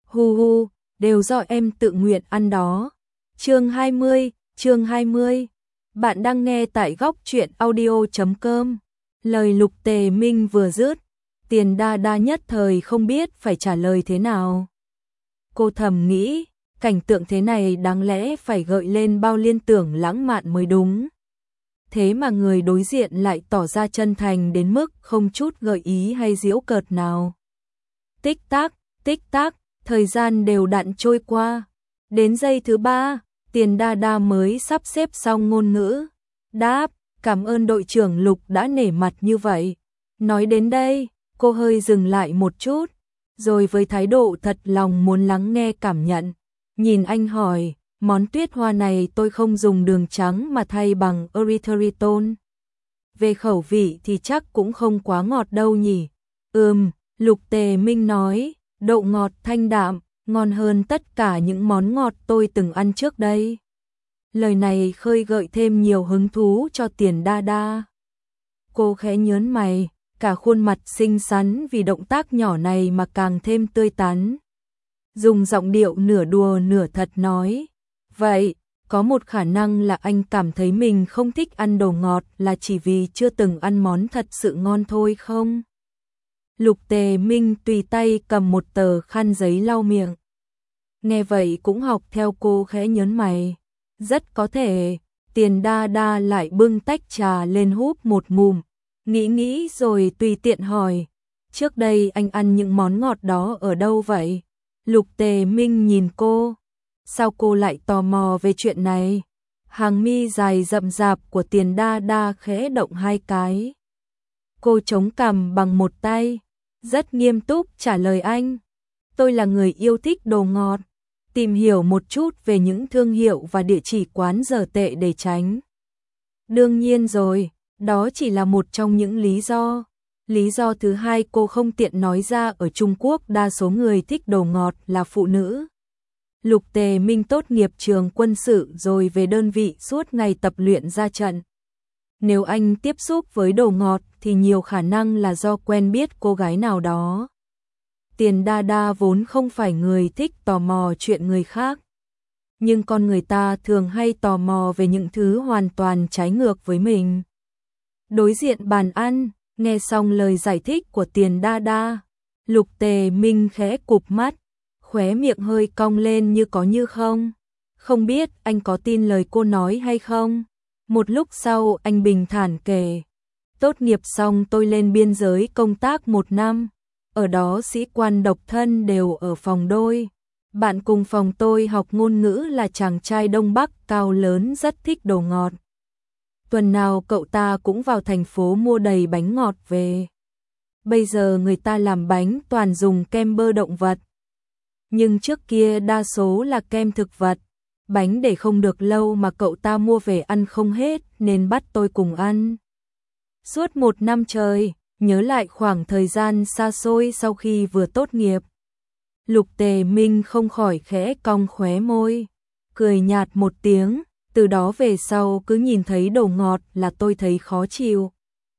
Hu hu, đều do em tự nguyện ăn đó. Chương 20. Bạn đang nghe tại góc truyện audio.com. Lời Lục Tề Minh vừa dứt, Tiền Đa Đa nhất thời không biết phải trả lời thế nào. Cô thầm nghĩ, cảnh tượng thế này đáng lẽ phải gợi lên bao liên tưởng lãng mạn mới đúng. Thế mà người đối diện lại tỏ ra chân thành đến mức không chút gợi ý hay giễu cợt nào. Tích tắc, thời gian đều đặn trôi qua. Đến giây thứ 3, Tiền Đa Đa mới sắp xếp xong ngôn ngữ. Đáp, cảm ơn đội trưởng Lục đã nể mặt như vậy. Nói đến đây, cô hơi dừng lại một chút, rồi với thái độ thật lòng muốn lắng nghe cảm nhận, nhìn anh hỏi, món tuyết hoa này tôi không dùng đường trắng mà thay bằng erythritol. Về khẩu vị thì chắc cũng không quá ngọt đâu nhỉ. Lục Tề Minh nói, độ ngọt thanh đạm, ngon hơn tất cả những món ngọt tôi từng ăn trước đây. Lời này khơi gợi thêm nhiều hứng thú cho Tiền Đa Đa. Cô khẽ nhớn mày, cả khuôn mặt xinh xắn vì động tác nhỏ này mà càng thêm tươi tắn. Dùng giọng điệu nửa đùa nửa thật nói, vậy, có một khả năng là anh cảm thấy mình không thích ăn đồ ngọt là chỉ vì chưa từng ăn món thật sự ngon thôi không? Lục Tề Minh tùy tay cầm một tờ khăn giấy lau miệng. Nghe vậy cũng học theo cô khẽ nhớn mày. Rất có thể, Tiền Đa Đa lại bưng tách trà lên húp một ngụm. Nghĩ rồi tùy tiện hỏi, trước đây anh ăn những món ngọt đó ở đâu vậy? Lục Tề Minh nhìn cô, sao cô lại tò mò về chuyện này? Hàng mi dài rậm rạp của Tiền Đa Đa khẽ động hai cái. Cô chống cằm bằng một tay, rất nghiêm túc trả lời anh. Tôi là người yêu thích đồ ngọt, tìm hiểu một chút về những thương hiệu và địa chỉ quán dở tệ để tránh. Đương nhiên rồi, đó chỉ là một trong những lý do. Lý do thứ hai cô không tiện nói ra, ở Trung Quốc đa số người thích đồ ngọt là phụ nữ. Lục Tề Minh tốt nghiệp trường quân sự rồi về đơn vị suốt ngày tập luyện ra trận. Nếu anh tiếp xúc với đồ ngọt thì nhiều khả năng là do quen biết cô gái nào đó. Tiền Đa Đa vốn không phải người thích tò mò chuyện người khác. Nhưng con người ta thường hay tò mò về những thứ hoàn toàn trái ngược với mình. Đối diện bàn ăn, nghe xong lời giải thích của Tiền Đa Đa, Lục Tề Minh khẽ cụp mắt, khóe miệng hơi cong lên như có như không. Không biết anh có tin lời cô nói hay không? Một lúc sau anh bình thản kể, tốt nghiệp xong tôi lên biên giới công tác 1 năm, ở đó sĩ quan độc thân đều ở phòng đôi. Bạn cùng phòng tôi học ngôn ngữ là chàng trai Đông Bắc cao lớn rất thích đồ ngọt. Tuần nào cậu ta cũng vào thành phố mua đầy bánh ngọt về. Bây giờ người ta làm bánh toàn dùng kem bơ động vật. Nhưng trước kia đa số là kem thực vật. Bánh để không được lâu mà cậu ta mua về ăn không hết nên bắt tôi cùng ăn. Suốt 1 năm trời, nhớ lại khoảng thời gian xa xôi sau khi vừa tốt nghiệp. Lục Tề Minh không khỏi khẽ cong khóe môi, cười nhạt một tiếng, từ đó về sau cứ nhìn thấy đồ ngọt là tôi thấy khó chịu.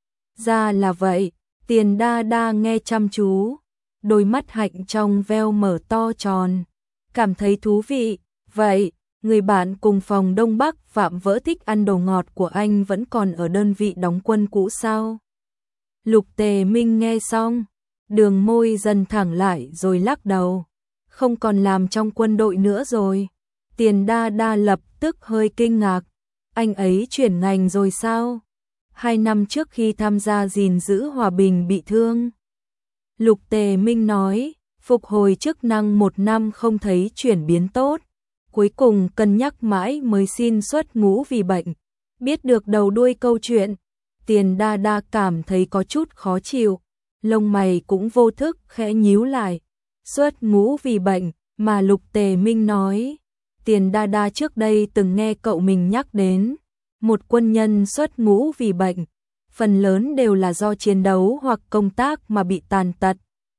Ra là vậy, Tiền Đa Đa nghe chăm chú, đôi mắt hạnh trong veo mở to tròn, cảm thấy thú vị. Vậy, người bạn cùng phòng Đông Bắc Phạm Vỡ thích ăn đồ ngọt của anh vẫn còn ở đơn vị đóng quân cũ sao? Lục Tề Minh nghe xong, đường môi dần thẳng lại rồi lắc đầu. Không còn làm trong quân đội nữa rồi. Tiền Đa Đa lập tức hơi kinh ngạc. Anh ấy chuyển ngành rồi sao? 2 năm trước khi tham gia gìn giữ hòa bình bị thương. Lục Tề Minh nói, phục hồi chức năng 1 năm không thấy chuyển biến tốt. Cuối cùng cân nhắc mãi mới xin xuất ngũ vì bệnh. Biết được đầu đuôi câu chuyện, Tiền Đa Đa cảm thấy có chút khó chịu. Lông mày cũng vô thức khẽ nhíu lại. Xuất ngũ vì bệnh mà Lục Tề Minh nói. Tiền Đa Đa trước đây từng nghe cậu mình nhắc đến. Một quân nhân xuất ngũ vì bệnh, phần lớn đều là do chiến đấu hoặc công tác mà bị tàn tật.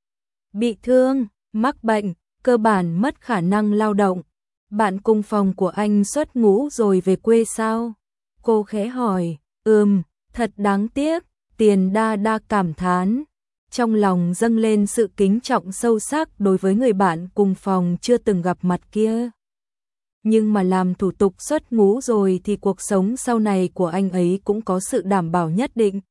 Bị thương, mắc bệnh, cơ bản mất khả năng lao động. Bạn cùng phòng của anh xuất ngũ rồi về quê sao? Cô khẽ hỏi, thật đáng tiếc, Tiền Đa Đa cảm thán. trong lòng dâng lên sự kính trọng sâu sắc đối với người bạn cùng phòng chưa từng gặp mặt kia. Nhưng mà làm thủ tục xuất ngũ rồi thì cuộc sống sau này của anh ấy cũng có sự đảm bảo nhất định.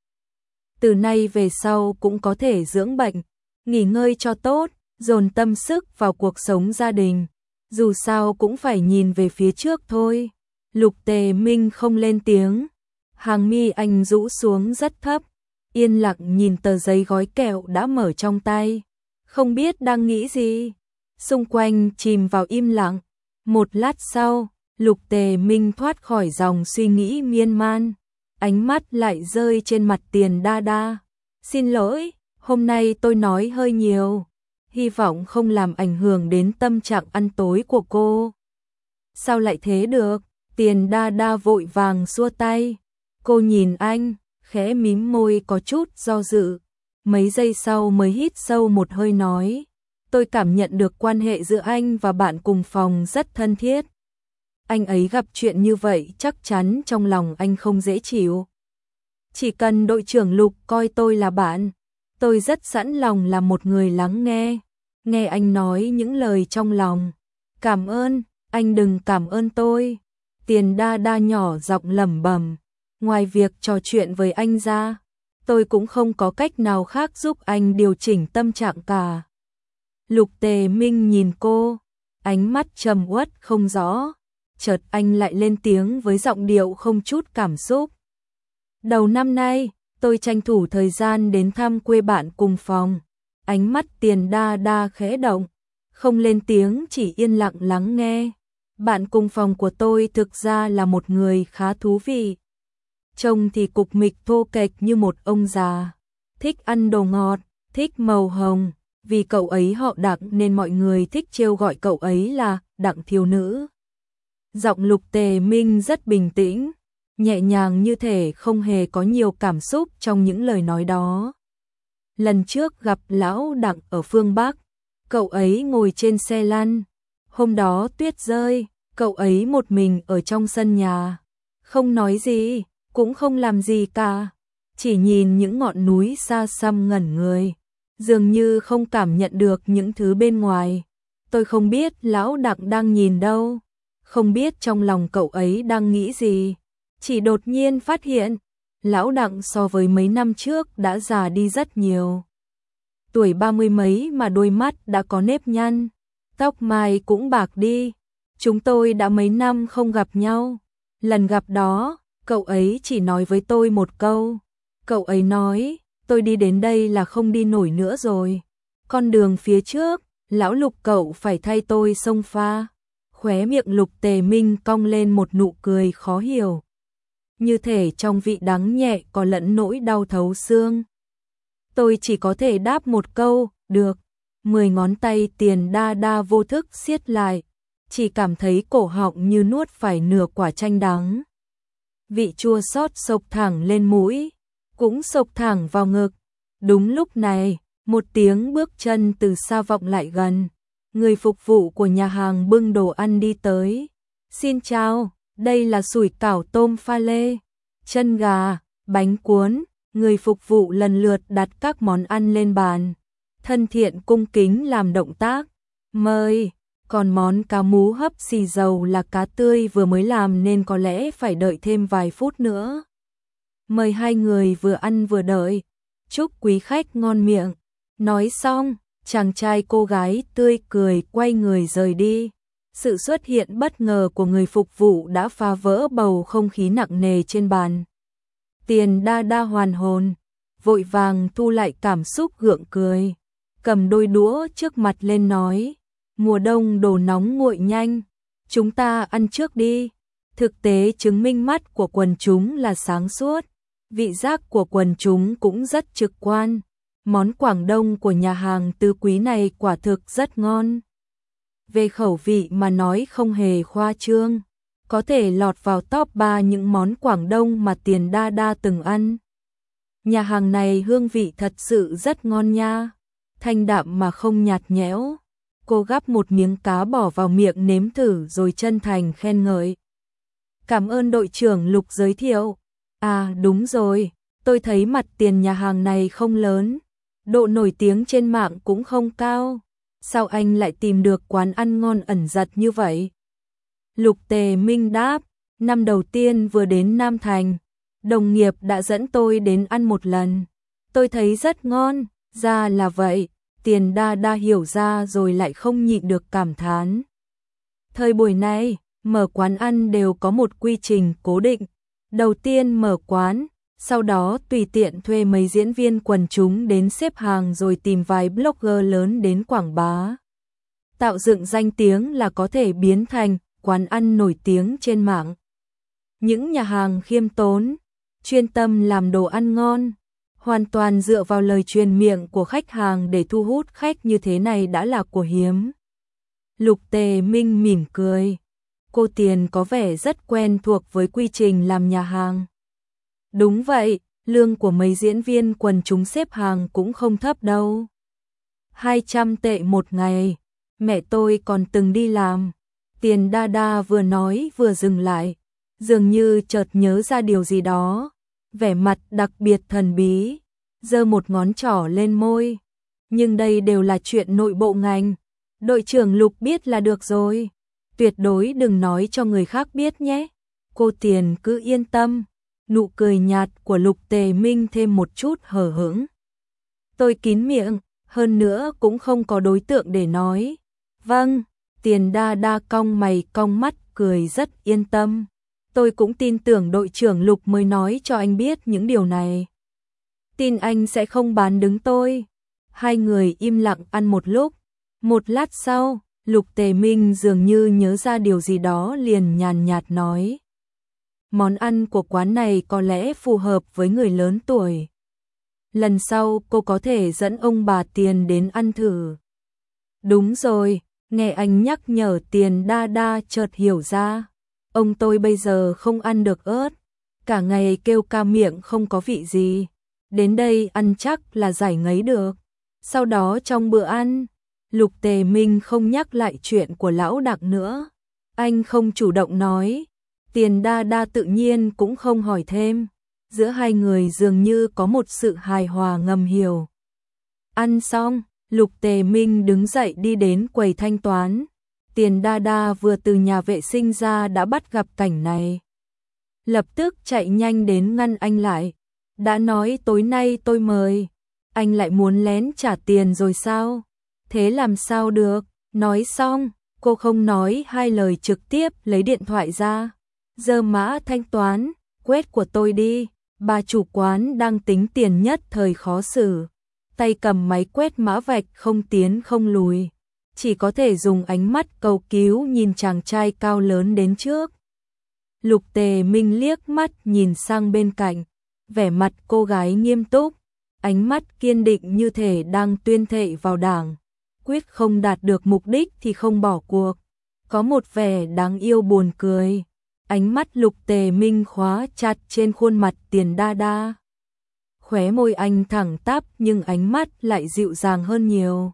Từ nay về sau cũng có thể dưỡng bệnh, nghỉ ngơi cho tốt, dồn tâm sức vào cuộc sống gia đình. Dù sao cũng phải nhìn về phía trước thôi. Lục Tề Minh không lên tiếng. Hàng mi anh rũ xuống rất thấp, yên lặng nhìn tờ giấy gói kẹo đã mở trong tay. Không biết đang nghĩ gì. Xung quanh chìm vào im lặng. Một lát sau, Lục Tề Minh thoát khỏi dòng suy nghĩ miên man. Ánh mắt lại rơi trên mặt Tiền Đa Đa. Xin lỗi, hôm nay tôi nói hơi nhiều. Hy vọng không làm ảnh hưởng đến tâm trạng ăn tối của cô. Sao lại thế được? Tiền Đa Đa vội vàng xua tay. Cô nhìn anh, khẽ mím môi có chút do dự. Mấy giây sau mới hít sâu một hơi nói. Tôi cảm nhận được quan hệ giữa anh và bạn cùng phòng rất thân thiết. Anh ấy gặp chuyện như vậy chắc chắn trong lòng anh không dễ chịu. Chỉ cần đội trưởng Lục coi tôi là bạn, tôi rất sẵn lòng là một người lắng nghe. Nghe anh nói những lời trong lòng. Cảm ơn, anh đừng cảm ơn tôi. Tiền Đa Đa nhỏ giọng lẩm bẩm. Ngoài việc trò chuyện với anh ra, tôi cũng không có cách nào khác giúp anh điều chỉnh tâm trạng cả. Lục Tề Minh nhìn cô, ánh mắt trầm uất không rõ. Chợt anh lại lên tiếng với giọng điệu không chút cảm xúc. Đầu năm nay, tôi tranh thủ thời gian đến thăm quê bạn cùng phòng. Ánh mắt Tiền Đa Đa khẽ động, không lên tiếng chỉ yên lặng lắng nghe. Bạn cùng phòng của tôi thực ra là một người khá thú vị. Trông thì cục mịch thô kệch như một ông già. Thích ăn đồ ngọt, thích màu hồng. Vì cậu ấy họ Đặng nên mọi người thích trêu gọi cậu ấy là Đặng thiếu nữ. Giọng Lục Tề Minh rất bình tĩnh, nhẹ nhàng như thể không hề có nhiều cảm xúc trong những lời nói đó. Lần trước gặp lão Đặng ở phương Bắc, cậu ấy ngồi trên xe lăn. Hôm đó tuyết rơi, cậu ấy một mình ở trong sân nhà. Không nói gì, cũng không làm gì cả. Chỉ nhìn những ngọn núi xa xăm ngẩn người. Dường như không cảm nhận được những thứ bên ngoài. Tôi không biết lão Đặng đang nhìn đâu. Không biết trong lòng cậu ấy đang nghĩ gì. Chỉ đột nhiên phát hiện, lão Đặng so với mấy năm trước đã già đi rất nhiều. Tuổi 30 mấy mà đôi mắt đã có nếp nhăn, tóc mai cũng bạc đi. Chúng tôi đã mấy năm không gặp nhau. Lần gặp đó, cậu ấy chỉ nói với tôi một câu. Cậu ấy nói, tôi đi đến đây là không đi nổi nữa rồi. Con đường phía trước, lão Lục cậu phải thay tôi xông pha. Khóe miệng Lục Tề Minh cong lên một nụ cười khó hiểu. Như thể trong vị đắng nhẹ có lẫn nỗi đau thấu xương. Tôi chỉ có thể đáp một câu, được. 10 ngón tay Tiền Đa Đa vô thức siết lại. Chỉ cảm thấy cổ họng như nuốt phải nửa quả chanh đắng. Vị chua xót xộc thẳng lên mũi, cũng xộc thẳng vào ngực. Đúng lúc này, một tiếng bước chân từ xa vọng lại gần. Người phục vụ của nhà hàng bưng đồ ăn đi tới. Xin chào, đây là sủi cảo tôm pha lê, chân gà, bánh cuốn. Người phục vụ lần lượt đặt các món ăn lên bàn. Thân thiện cung kính làm động tác. Mời, còn món cá mú hấp xì dầu là cá tươi vừa mới làm nên có lẽ phải đợi thêm vài phút nữa. Mời hai người vừa ăn vừa đợi. Chúc quý khách ngon miệng. Nói xong, chàng trai cô gái tươi cười quay người rời đi. Sự xuất hiện bất ngờ của người phục vụ đã phá vỡ bầu không khí nặng nề trên bàn. Tiền Đa Đa hoàn hồn, vội vàng thu lại cảm xúc gượng cười. Cầm đôi đũa trước mặt lên nói, mùa đông đồ nóng nguội nhanh, chúng ta ăn trước đi. Thực tế chứng minh mắt của quần chúng là sáng suốt, vị giác của quần chúng cũng rất trực quan. Món Quảng Đông của nhà hàng Tứ Quý này quả thực rất ngon. Về khẩu vị mà nói không hề khoa trương, có thể lọt vào top 3 những món Quảng Đông mà Tiền Đa Đa từng ăn. Nhà hàng này hương vị thật sự rất ngon nha, thanh đạm mà không nhạt nhẽo. Cô gắp một miếng cá bỏ vào miệng nếm thử rồi chân thành khen ngợi. Cảm ơn đội trưởng Lục giới thiệu. À đúng rồi, tôi thấy mặt tiền nhà hàng này không lớn. độ nổi tiếng trên mạng cũng không cao. Sao anh lại tìm được quán ăn ngon ẩn giật như vậy? Lục Tề Minh đáp, năm đầu tiên vừa đến Nam Thành, đồng nghiệp đã dẫn tôi đến ăn một lần. Tôi thấy rất ngon, ra là vậy. Tiền Đa Đa hiểu ra rồi lại không nhịn được cảm thán. Thời buổi này, mở quán ăn đều có một quy trình cố định. Đầu tiên mở quán, sau đó tùy tiện thuê mấy diễn viên quần chúng đến xếp hàng rồi tìm vài blogger lớn đến quảng bá. Tạo dựng danh tiếng là có thể biến thành quán ăn nổi tiếng trên mạng. Những nhà hàng khiêm tốn, chuyên tâm làm đồ ăn ngon, hoàn toàn dựa vào lời truyền miệng của khách hàng để thu hút khách như thế này đã là của hiếm. Lục Tề Minh mỉm cười. Cô Tiền có vẻ rất quen thuộc với quy trình làm nhà hàng. Đúng vậy, lương của mấy diễn viên quần chúng xếp hàng cũng không thấp đâu. 200 tệ một ngày, mẹ tôi còn từng đi làm. Tiền Đa Đa vừa nói vừa dừng lại, dường như chợt nhớ ra điều gì đó. Vẻ mặt đặc biệt thần bí, giơ một ngón trỏ lên môi. Nhưng đây đều là chuyện nội bộ ngành. Đội trưởng Lục biết là được rồi. Tuyệt đối đừng nói cho người khác biết nhé. Cô Tiền cứ yên tâm. Nụ cười nhạt của Lục Tề Minh thêm một chút hờ hững. Tôi kín miệng, hơn nữa cũng không có đối tượng để nói. Vâng, Tiền Đa Đa cong mày cong mắt cười rất yên tâm. Tôi cũng tin tưởng đội trưởng Lục mới nói cho anh biết những điều này. Tin anh sẽ không bán đứng tôi. Hai người im lặng ăn một lúc. Một lát sau, Lục Tề Minh dường như nhớ ra điều gì đó liền nhàn nhạt nói. Món ăn của quán này có lẽ phù hợp với người lớn tuổi. Lần sau cô có thể dẫn ông bà Tiền đến ăn thử. Đúng rồi, nghe anh nhắc nhở Tiền Đa Đa chợt hiểu ra. Ông tôi bây giờ không ăn được ớt, cả ngày kêu ca miệng không có vị gì. Đến đây ăn chắc là giải ngấy được. Sau đó trong bữa ăn, Lục Tề Minh không nhắc lại chuyện của lão Đặng nữa. Anh không chủ động nói, Tiền Đa Đa tự nhiên cũng không hỏi thêm. Giữa hai người dường như có một sự hài hòa ngầm hiểu. Ăn xong, Lục Tề Minh đứng dậy đi đến quầy thanh toán. Tiền Đa Đa vừa từ nhà vệ sinh ra đã bắt gặp cảnh này. Lập tức chạy nhanh đến ngăn anh lại. Đã nói tối nay tôi mời, anh lại muốn lén trả tiền rồi sao? Thế làm sao được? Nói xong, cô không nói hai lời trực tiếp lấy điện thoại ra. Giơ mã thanh toán, quét của tôi đi. Bà chủ quán đang tính tiền nhất thời khó xử. Tay cầm máy quét mã vạch không tiến không lùi. Chỉ có thể dùng ánh mắt cầu cứu nhìn chàng trai cao lớn đến trước. Lục Tề Minh liếc mắt nhìn sang bên cạnh. Vẻ mặt cô gái nghiêm túc. Ánh mắt kiên định như thể đang tuyên thệ vào đảng. Quyết không đạt được mục đích thì không bỏ cuộc. Có một vẻ đáng yêu buồn cười. Ánh mắt Lục Tề Minh khóa chặt trên khuôn mặt Tiền Đa Đa. Khóe môi anh thẳng tắp nhưng ánh mắt lại dịu dàng hơn nhiều.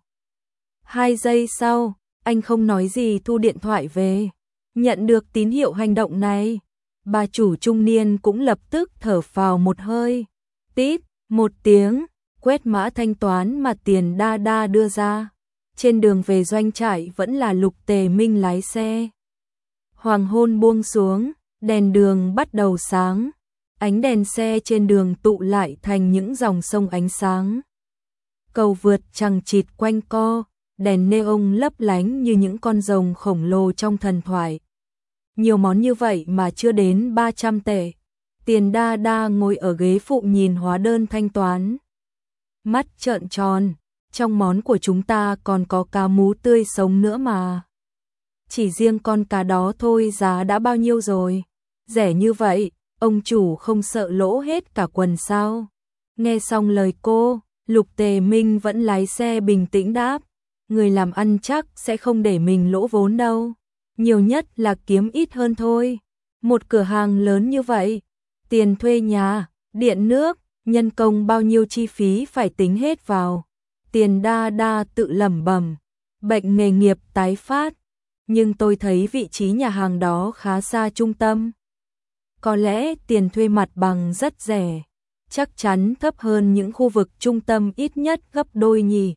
2 giây sau, anh không nói gì thu điện thoại về. Nhận được tín hiệu hành động này, bà chủ trung niên cũng lập tức thở phào một hơi. Tít, một tiếng, quét mã thanh toán mà Tiền Đa Đa đưa ra. Trên đường về doanh trại vẫn là Lục Tề Minh lái xe. Hoàng hôn buông xuống, đèn đường bắt đầu sáng. Ánh đèn xe trên đường tụ lại thành những dòng sông ánh sáng. Cầu vượt chằng chịt quanh co, đèn neon lấp lánh như những con rồng khổng lồ trong thần thoại. Nhiều món như vậy mà chưa đến 300 tệ. Tiền Đa Đa ngồi ở ghế phụ nhìn hóa đơn thanh toán. Mắt trợn tròn, trong món của chúng ta còn có cá mú tươi sống nữa mà. Chỉ riêng con cá đó thôi giá đã bao nhiêu rồi? Rẻ như vậy, ông chủ không sợ lỗ hết cả quần sao? Nghe xong lời cô, Lục Tề Minh vẫn lái xe bình tĩnh đáp. Người làm ăn chắc sẽ không để mình lỗ vốn đâu. Nhiều nhất là kiếm ít hơn thôi. Một cửa hàng lớn như vậy, tiền thuê nhà, điện nước, nhân công bao nhiêu chi phí phải tính hết vào. Tiền Đa Đa tự lẩm bẩm, bệnh nghề nghiệp tái phát. Nhưng tôi thấy vị trí nhà hàng đó khá xa trung tâm. Có lẽ tiền thuê mặt bằng rất rẻ. chắc chắn thấp hơn những khu vực trung tâm ít nhất gấp đôi nhỉ.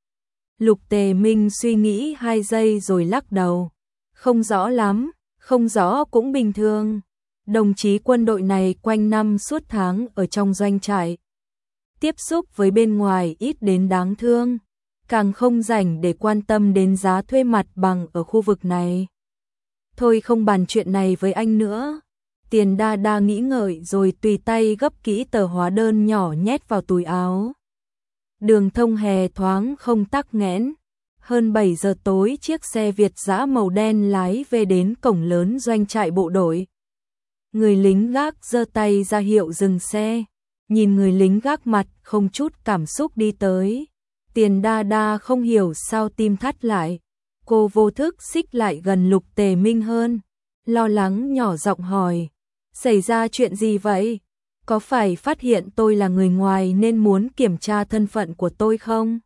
Lục Tề Minh suy nghĩ 2 giây rồi lắc đầu. Không rõ lắm, không rõ cũng bình thường. Đồng chí quân đội này quanh năm suốt tháng ở trong doanh trại. Tiếp xúc với bên ngoài ít đến đáng thương. Càng không rảnh để quan tâm đến giá thuê mặt bằng ở khu vực này. Thôi không bàn chuyện này với anh nữa. Tiền Đa Đa nghĩ ngợi rồi tùy tay gấp kỹ tờ hóa đơn nhỏ nhét vào túi áo. Đường thông hè thoáng không tắc nghẽn. Hơn 7 giờ tối chiếc xe Việt dã màu đen lái về đến cổng lớn doanh trại bộ đội. Người lính gác giơ tay ra hiệu dừng xe. Nhìn người lính gác mặt không chút cảm xúc đi tới. Tiền Đa Đa không hiểu sao tim thắt lại. Cô vô thức xích lại gần Lục Tề Minh hơn. Lo lắng nhỏ giọng hỏi. Xảy ra chuyện gì vậy? Có phải phát hiện tôi là người ngoài nên muốn kiểm tra thân phận của tôi không?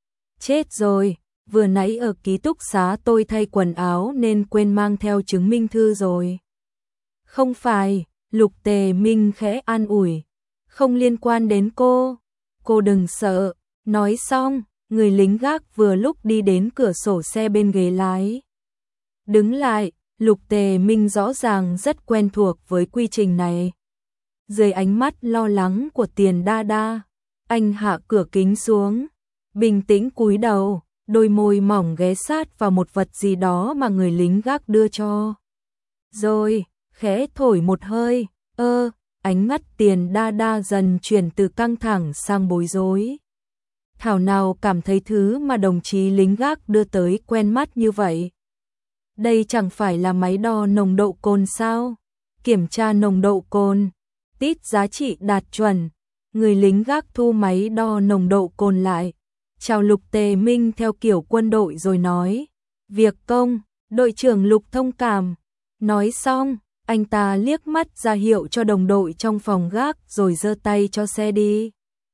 Chết rồi, vừa nãy ở ký túc xá tôi thay quần áo nên quên mang theo chứng minh thư rồi. Không phải, Lục Tề Minh khẽ an ủi. Không liên quan đến cô đừng sợ. Nói xong, người lính gác vừa lúc đi đến cửa sổ xe bên ghế lái. Đứng lại, Lục Tề Minh rõ ràng rất quen thuộc với quy trình này. Dưới ánh mắt lo lắng của Tiền Đa Đa, anh hạ cửa kính xuống, bình tĩnh cúi đầu, đôi môi mỏng ghé sát vào một vật gì đó mà người lính gác đưa cho. Rồi, khẽ thổi một hơi, ánh mắt Tiền Đa Đa dần chuyển từ căng thẳng sang bối rối. Thảo nào cảm thấy thứ mà đồng chí lính gác đưa tới quen mắt như vậy. Đây chẳng phải là máy đo nồng độ cồn sao? Kiểm tra nồng độ cồn, tít giá trị đạt chuẩn. Người lính gác thu máy đo nồng độ cồn lại. Chào Lục Tề Minh theo kiểu quân đội rồi nói. Việc công, đội trưởng Lục thông cảm. Nói xong, anh ta liếc mắt ra hiệu cho đồng đội trong phòng gác rồi giơ tay cho xe đi.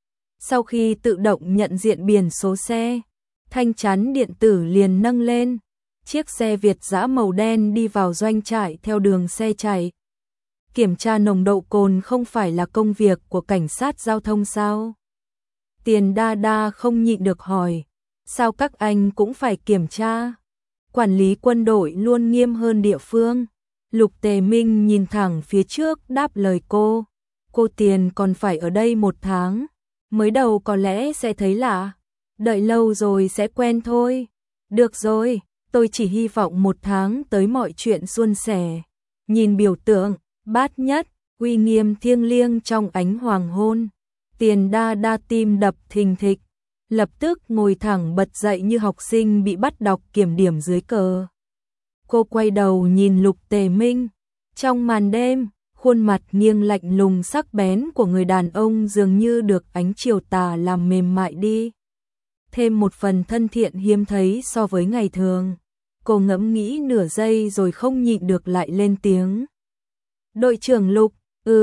Sau khi tự động nhận diện biển số xe, thanh chắn điện tử liền nâng lên. Chiếc xe Việt dã màu đen đi vào doanh trại theo đường xe chạy. Kiểm tra nồng độ cồn không phải là công việc của cảnh sát giao thông sao? Tiền Đa Đa không nhịn được hỏi. Sao các anh cũng phải kiểm tra? Quản lý quân đội luôn nghiêm hơn địa phương. Lục Tề Minh nhìn thẳng phía trước đáp lời cô. Cô Tiền còn phải ở đây 1 tháng. Mới đầu có lẽ sẽ thấy lạ. Đợi lâu rồi sẽ quen thôi. Được rồi, tôi chỉ hy vọng 1 tháng tới mọi chuyện suôn sẻ. Nhìn biểu tượng, bát nhất, uy nghiêm thiêng liêng trong ánh hoàng hôn. Tiền Đa Đa tim đập thình thịch. Lập tức ngồi thẳng bật dậy như học sinh bị bắt đọc kiểm điểm dưới cờ. Cô quay đầu nhìn Lục Tề Minh. Trong màn đêm, khuôn mặt nghiêng lạnh lùng sắc bén của người đàn ông dường như được ánh chiều tà làm mềm mại đi. Thêm một phần thân thiện hiếm thấy so với ngày thường. Cô ngẫm nghĩ nửa giây rồi không nhịn được lại lên tiếng. Đội trưởng Lục,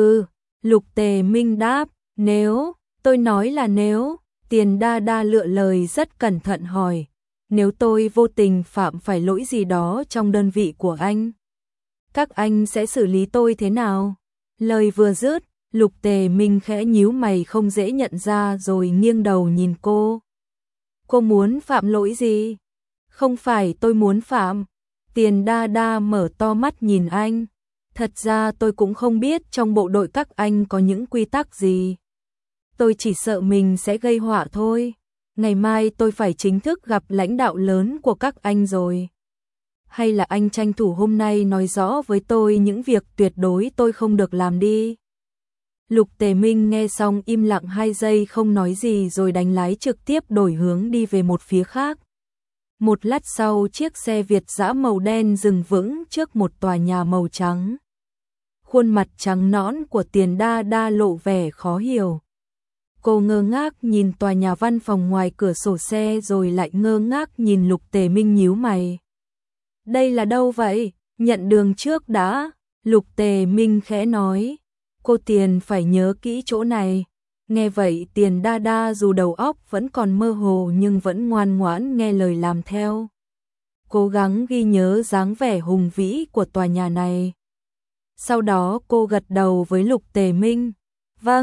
Lục Tề Minh đáp, nếu, tôi nói là nếu. Tiền Đa Đa lựa lời rất cẩn thận hỏi. Nếu tôi vô tình phạm phải lỗi gì đó trong đơn vị của anh, các anh sẽ xử lý tôi thế nào? Lời vừa dứt, Lục Tề Minh khẽ nhíu mày không dễ nhận ra rồi nghiêng đầu nhìn cô. Cô muốn phạm lỗi gì? Không phải tôi muốn phạm. Tiền Đa Đa mở to mắt nhìn anh. Thật ra tôi cũng không biết trong bộ đội các anh có những quy tắc gì. Tôi chỉ sợ mình sẽ gây họa thôi. Ngày mai tôi phải chính thức gặp lãnh đạo lớn của các anh rồi. Hay là anh tranh thủ hôm nay nói rõ với tôi những việc tuyệt đối tôi không được làm đi. Lục Tề Minh nghe xong im lặng 2 giây không nói gì rồi đánh lái trực tiếp đổi hướng đi về một phía khác. Một lát sau chiếc xe Việt dã màu đen dừng vững trước một tòa nhà màu trắng. Khuôn mặt trắng nõn của Tiền Đa Đa lộ vẻ khó hiểu. Cô ngơ ngác nhìn tòa nhà văn phòng ngoài cửa sổ xe rồi lại ngơ ngác nhìn Lục Tề Minh nhíu mày. Đây là đâu vậy? Nhận đường trước đã. Lục Tề Minh khẽ nói. Cô Tiền phải nhớ kỹ chỗ này. Nghe vậy Tiền Đa Đa dù đầu óc vẫn còn mơ hồ nhưng vẫn ngoan ngoãn nghe lời làm theo. Cố gắng ghi nhớ dáng vẻ hùng vĩ của tòa nhà này. Sau đó cô gật đầu với Lục Tề Minh. Vâng,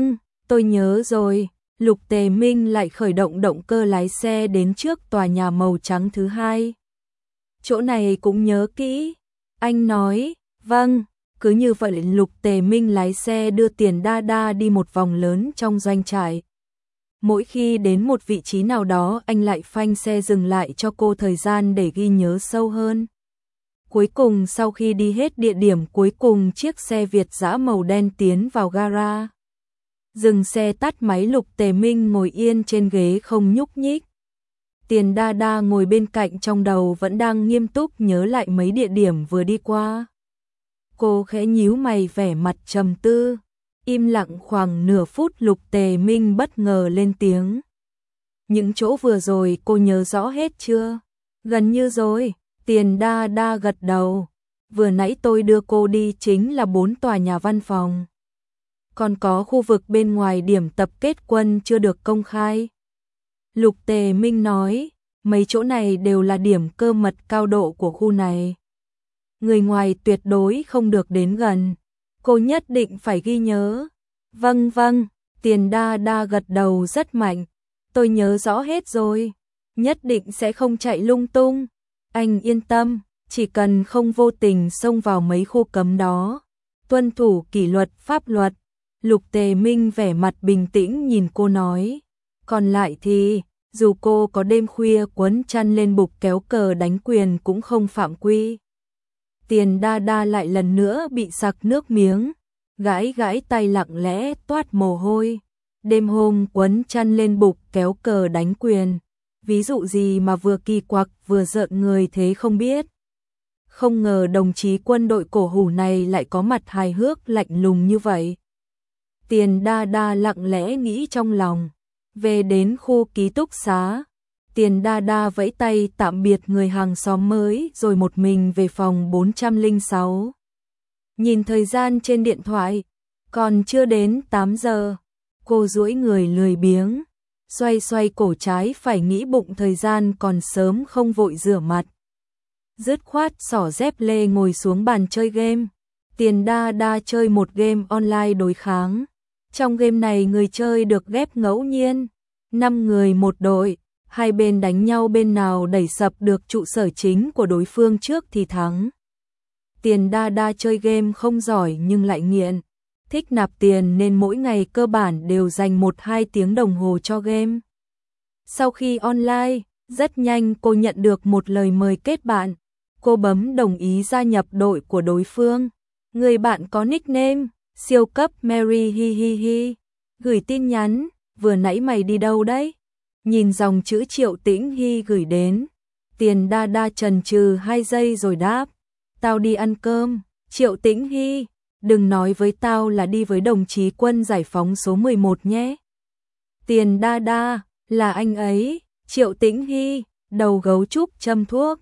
Tôi nhớ rồi. Lục Tề Minh lại khởi động động cơ lái xe đến trước tòa nhà màu trắng thứ hai. Chỗ này cũng nhớ kỹ. Anh nói, vâng, cứ như vậy Lục Tề Minh lái xe đưa Tiền Đa Đa đi một vòng lớn trong doanh trại. Mỗi khi đến một vị trí nào đó anh lại phanh xe dừng lại cho cô thời gian để ghi nhớ sâu hơn. Cuối cùng sau khi đi hết địa điểm cuối cùng chiếc xe Việt dã màu đen tiến vào gara. Dừng xe tắt máy Lục Tề Minh ngồi yên trên ghế không nhúc nhích. Tiền Đa Đa ngồi bên cạnh trong đầu vẫn đang nghiêm túc nhớ lại mấy địa điểm vừa đi qua. Cô khẽ nhíu mày vẻ mặt trầm tư. Im lặng khoảng nửa phút Lục Tề Minh bất ngờ lên tiếng. Những chỗ vừa rồi cô nhớ rõ hết chưa? Gần như rồi. Tiền Đa Đa gật đầu. Vừa nãy tôi đưa cô đi chính là 4 tòa nhà văn phòng. Còn có khu vực bên ngoài điểm tập kết quân chưa được công khai. Lục Tề Minh nói, mấy chỗ này đều là điểm cơ mật cao độ của khu này. Người ngoài tuyệt đối không được đến gần. Cô nhất định phải ghi nhớ. Vâng vâng, Tiền Đa Đa gật đầu rất mạnh. Tôi nhớ rõ hết rồi. Nhất định sẽ không chạy lung tung. Anh yên tâm, chỉ cần không vô tình xông vào mấy khu cấm đó. Tuân thủ kỷ luật pháp luật. Lục Tề Minh vẻ mặt bình tĩnh nhìn cô nói. Còn lại thì, dù cô có đêm khuya quấn chăn lên bục kéo cờ đánh quyền cũng không phạm quy. Tiền Đa Đa lại lần nữa bị sặc nước miếng, gãi gãi tay lặng lẽ toát mồ hôi. Đêm hôm quấn chăn lên bục kéo cờ đánh quyền, ví dụ gì mà vừa kỳ quặc vừa rợn người thế không biết. Không ngờ đồng chí quân đội cổ hủ này lại có mặt hài hước lạnh lùng như vậy. Tiền Đa Đa lặng lẽ nghĩ trong lòng. Về đến khu ký túc xá, Tiền Đa Đa vẫy tay tạm biệt người hàng xóm mới rồi một mình về phòng 406. Nhìn thời gian trên điện thoại, còn chưa đến 8 giờ. Cô duỗi người lười biếng, xoay xoay cổ trái phải nghĩ bụng thời gian còn sớm không vội rửa mặt. Dứt khoát xỏ dép lê ngồi xuống bàn chơi game. Tiền Đa Đa chơi một game online đối kháng. Trong game này người chơi được ghép ngẫu nhiên, 5 người một đội, hai bên đánh nhau bên nào đẩy sập được trụ sở chính của đối phương trước thì thắng. Tiền Đa Đa chơi game không giỏi nhưng lại nghiện, thích nạp tiền nên mỗi ngày cơ bản đều dành 1-2 tiếng đồng hồ cho game. Sau khi online, rất nhanh cô nhận được một lời mời kết bạn. Cô bấm đồng ý gia nhập đội của đối phương. Người bạn có nickname siêu cấp Mary hi hi hi. Gửi tin nhắn, vừa nãy mày đi đâu đấy? Nhìn dòng chữ Triệu Tĩnh Hy gửi đến, Tiền Đa Đa chần chừ 2 giây rồi đáp. Tao đi ăn cơm. Triệu Tĩnh Hy, đừng nói với tao là đi với đồng chí quân giải phóng số 11 nhé. Tiền Đa Đa, là anh ấy. Triệu Tĩnh Hy, đầu gấu trúc châm thuốc.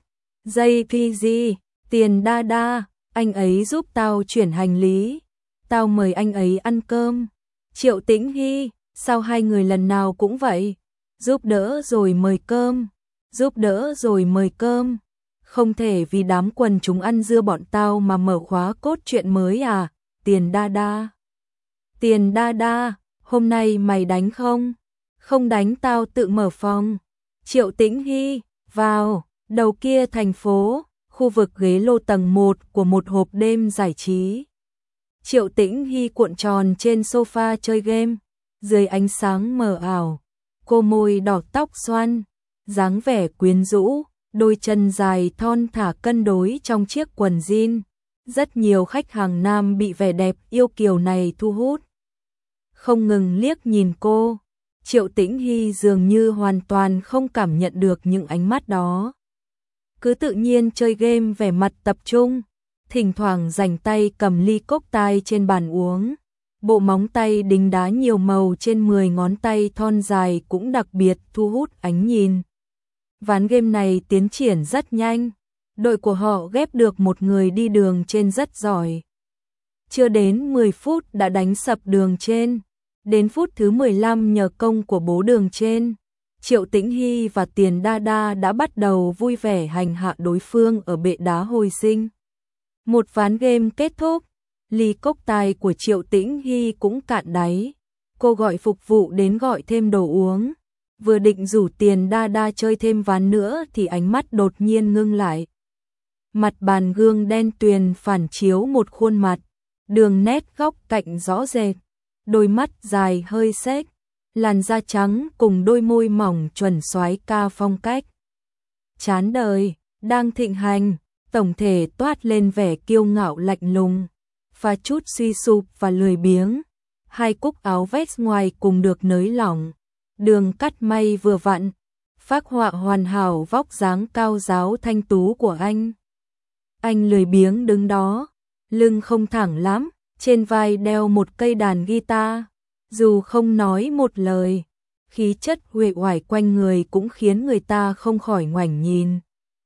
JPG, Tiền Đa Đa, anh ấy giúp tao chuyển hành lý. Tao mời anh ấy ăn cơm. Triệu Tĩnh Hy, sao hai người lần nào cũng vậy? Giúp đỡ rồi mời cơm. Giúp đỡ rồi mời cơm. Không thể vì đám quần chúng ăn dưa bọn tao mà mở khóa cốt truyện mới à? Tiền Đa Đa. Tiền Đa Đa, hôm nay mày đánh không? Không đánh tao tự mở phòng. Triệu Tĩnh Hy, vào, đầu kia thành phố, khu vực ghế lô tầng 1 của một hộp đêm giải trí. Triệu Tĩnh Hy cuộn tròn trên sofa chơi game, dưới ánh sáng mờ ảo, cô môi đỏ tóc xoăn, dáng vẻ quyến rũ, đôi chân dài thon thả cân đối trong chiếc quần jean. Rất nhiều khách hàng nam bị vẻ đẹp yêu kiều này thu hút, không ngừng liếc nhìn cô. Triệu Tĩnh Hy dường như hoàn toàn không cảm nhận được những ánh mắt đó. Cứ tự nhiên chơi game vẻ mặt tập trung, thỉnh thoảng rảnh tay cầm ly cốc tai trên bàn uống. Bộ móng tay đính đá nhiều màu trên 10 ngón tay thon dài cũng đặc biệt thu hút ánh nhìn. Ván game này tiến triển rất nhanh, đội của họ ghép được một người đi đường trên rất giỏi. Chưa đến 10 phút đã đánh sập đường trên. Đến phút thứ 15 nhờ công của bố đường trên, Triệu Tĩnh Hy và Tiền Đa Đa đã bắt đầu vui vẻ hành hạ đối phương ở bệ đá hồi sinh. Một ván game kết thúc, ly cốc tài của Triệu Tĩnh Hy cũng cạn đáy. Cô gọi phục vụ đến gọi thêm đồ uống. Vừa định rủ Tiền Đa Đa chơi thêm ván nữa thì ánh mắt đột nhiên ngưng lại. Mặt bàn gương đen tuyền phản chiếu một khuôn mặt, đường nét góc cạnh rõ rệt, đôi mắt dài hơi xếch, làn da trắng cùng đôi môi mỏng chuẩn soái ca phong cách. Chán đời, đang thịnh hành, tổng thể toát lên vẻ kiêu ngạo lạnh lùng, pha chút suy sụp và lười biếng. Hai cúc áo vest ngoài cùng được nới lỏng, đường cắt may vừa vặn, phác họa hoàn hảo vóc dáng cao ráo thanh tú của anh. Anh lười biếng đứng đó, lưng không thẳng lắm, trên vai đeo một cây đàn guitar, dù không nói một lời, khí chất uể oải quanh người cũng khiến người ta không khỏi ngoảnh nhìn.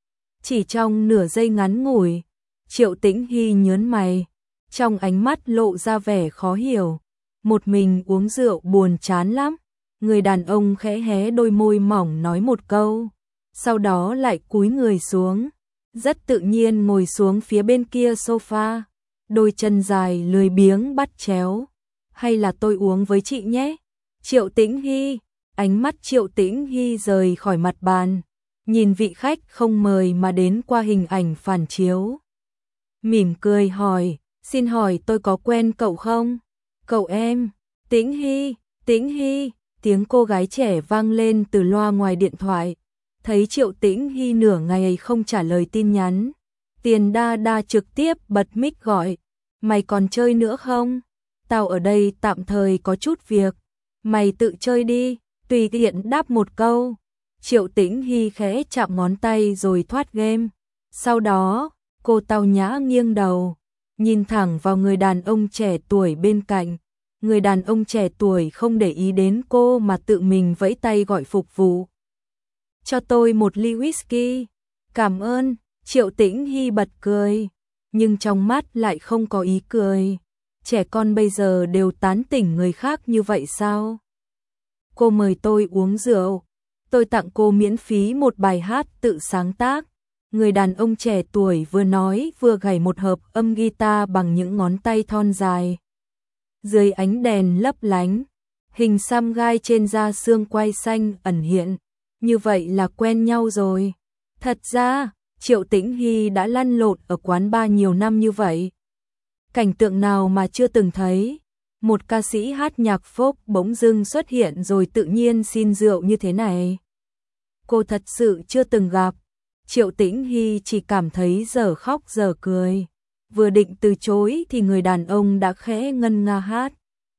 Chỉ trong nửa giây ngắn ngủi, Triệu Tĩnh Hy nhớn mày, trong ánh mắt lộ ra vẻ khó hiểu. Một mình uống rượu buồn chán lắm. Người đàn ông khẽ hé đôi môi mỏng nói một câu, sau đó lại cúi người xuống, rất tự nhiên ngồi xuống phía bên kia sofa, đôi chân dài lười biếng bắt chéo. Hay là tôi uống với chị nhé? Triệu Tĩnh Hy, ánh mắt Triệu Tĩnh Hy rời khỏi mặt bàn, nhìn vị khách không mời mà đến qua hình ảnh phản chiếu. Mỉm cười hỏi, xin hỏi tôi có quen cậu không? Cậu em, Tĩnh Hy, Tĩnh Hy, tiếng cô gái trẻ vang lên từ loa ngoài điện thoại. Thấy Triệu Tĩnh Hy nửa ngày không trả lời tin nhắn, Tiền Đa Đa trực tiếp bật mic gọi, mày còn chơi nữa không? Tao ở đây tạm thời có chút việc, mày tự chơi đi, tùy tiện đáp một câu. Triệu Tĩnh Hy khẽ chạm ngón tay rồi thoát game. Sau đó, cô tao nhã nghiêng đầu, nhìn thẳng vào người đàn ông trẻ tuổi bên cạnh. Người đàn ông trẻ tuổi không để ý đến cô mà tự mình vẫy tay gọi phục vụ. Cho tôi một ly whisky. Cảm ơn, Triệu Tĩnh Hy bật cười, nhưng trong mắt lại không có ý cười. Trẻ con bây giờ đều tán tỉnh người khác như vậy sao? Cô mời tôi uống rượu, tôi tặng cô miễn phí một bài hát tự sáng tác. Người đàn ông trẻ tuổi vừa nói vừa gảy một hợp âm guitar bằng những ngón tay thon dài. Dưới ánh đèn lấp lánh, hình xăm gai trên da xương quai xanh ẩn hiện, như vậy là quen nhau rồi. Thật ra, Triệu Tĩnh Hy đã lăn lộn ở quán bar nhiều năm như vậy. Cảnh tượng nào mà chưa từng thấy, một ca sĩ hát nhạc folk bỗng dưng xuất hiện rồi tự nhiên xin rượu như thế này. Cô thật sự chưa từng gặp. Triệu Tĩnh Hy chỉ cảm thấy dở khóc dở cười. Vừa định từ chối thì người đàn ông đã khẽ ngân nga hát.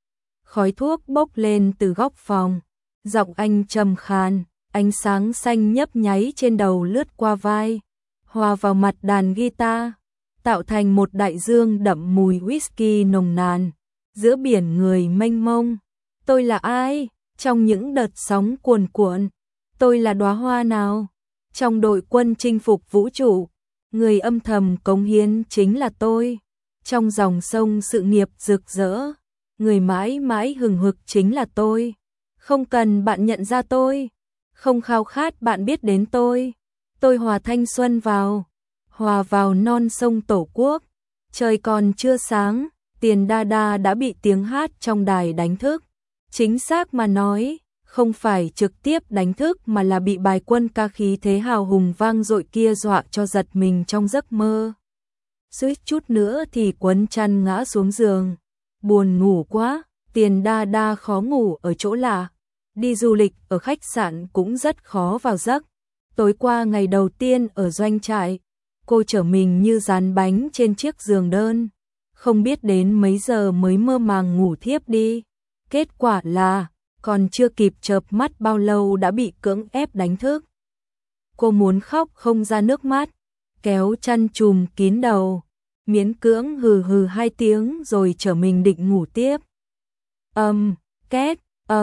Khói thuốc bốc lên từ góc phòng, giọng anh trầm khan, ánh sáng xanh nhấp nháy trên đầu lướt qua vai, hòa vào mặt đàn guitar, tạo thành một đại dương đậm mùi whisky nồng nàn. Giữa biển người mênh mông, tôi là ai? Trong những đợt sóng cuồn cuộn, tôi là đóa hoa nào? Trong đội quân chinh phục vũ trụ, người âm thầm cống hiến chính là tôi. Trong dòng sông sự nghiệp rực rỡ, người mãi mãi hừng hực chính là tôi. Không cần bạn nhận ra tôi, không khao khát bạn biết đến tôi. Tôi hòa thanh xuân vào, hòa vào non sông Tổ quốc. Trời còn chưa sáng, Tiền Đa Đa đã bị tiếng hát trong đài đánh thức. Chính xác mà nói, không phải trực tiếp đánh thức mà là bị bài quân ca khí thế hào hùng vang dội kia dọa cho giật mình trong giấc mơ. Suýt chút nữa thì quấn chăn ngã xuống giường. Buồn ngủ quá, Tiền Đa Đa khó ngủ ở chỗ lạ. Đi du lịch ở khách sạn cũng rất khó vào giấc. Tối qua ngày đầu tiên ở doanh trại, cô trở mình như rán bánh trên chiếc giường đơn. Không biết đến mấy giờ mới mơ màng ngủ thiếp đi. Kết quả là, còn chưa kịp chợp mắt bao lâu đã bị cưỡng ép đánh thức. Cô muốn khóc không ra nước mắt, kéo chăn trùm kín đầu, miễn cưỡng hừ hừ 2 tiếng rồi trở mình định ngủ tiếp. Két,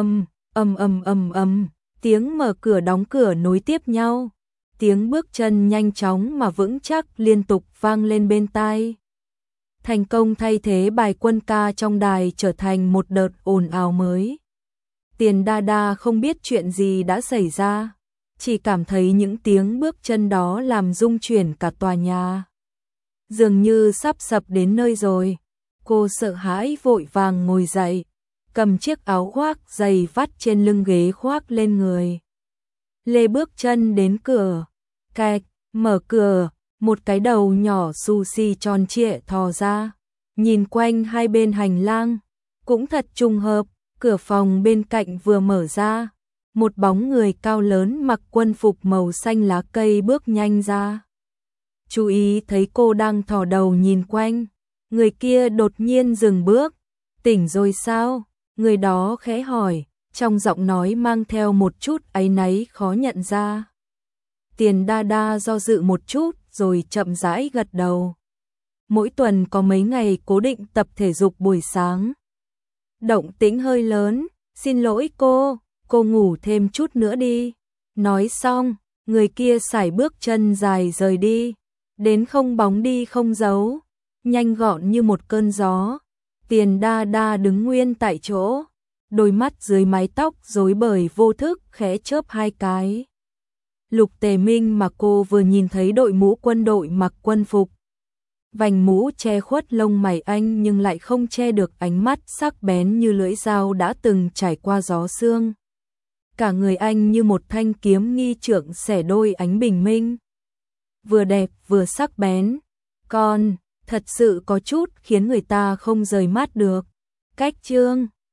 tiếng mở cửa đóng cửa nối tiếp nhau, tiếng bước chân nhanh chóng mà vững chắc liên tục vang lên bên tai. Thành công thay thế bài quân ca trong đài trở thành một đợt ồn ào mới. Tiền Đa Đa không biết chuyện gì đã xảy ra, chỉ cảm thấy những tiếng bước chân đó làm rung chuyển cả tòa nhà. Dường như sắp sập đến nơi rồi, cô sợ hãi vội vàng ngồi dậy, cầm chiếc áo khoác dày vắt trên lưng ghế khoác lên người. Lê bước chân đến cửa, cạch, mở cửa, một cái đầu nhỏ xù xì tròn trịa thò ra, nhìn quanh hai bên hành lang, cũng thật trùng hợp, cửa phòng bên cạnh vừa mở ra, một bóng người cao lớn mặc quân phục màu xanh lá cây bước nhanh ra. Chú ý thấy cô đang thò đầu nhìn quanh, người kia đột nhiên dừng bước, tỉnh rồi sao? Người đó khẽ hỏi, trong giọng nói mang theo một chút áy náy khó nhận ra. Tiền Đa Đa do dự một chút rồi chậm rãi gật đầu. Mỗi tuần có mấy ngày cố định tập thể dục buổi sáng. Động tĩnh hơi lớn, xin lỗi cô ngủ thêm chút nữa đi. Nói xong, người kia sải bước chân dài rời đi, đến không bóng đi không dấu, nhanh gọn như một cơn gió. Tiền Đa Đa đứng nguyên tại chỗ, đôi mắt dưới mái tóc rối bời vô thức khẽ chớp hai cái. Lục Tề Minh mà cô vừa nhìn thấy đội mũ quân đội mặc quân phục. Vành mũ che khuất lông mày anh nhưng lại không che được ánh mắt sắc bén như lưỡi dao đã từng trải qua gió sương. Cả người anh như một thanh kiếm nghi trượng xẻ đôi ánh bình minh. Vừa đẹp vừa sắc bén, còn thật sự có chút khiến người ta không rời mắt được. Cách chương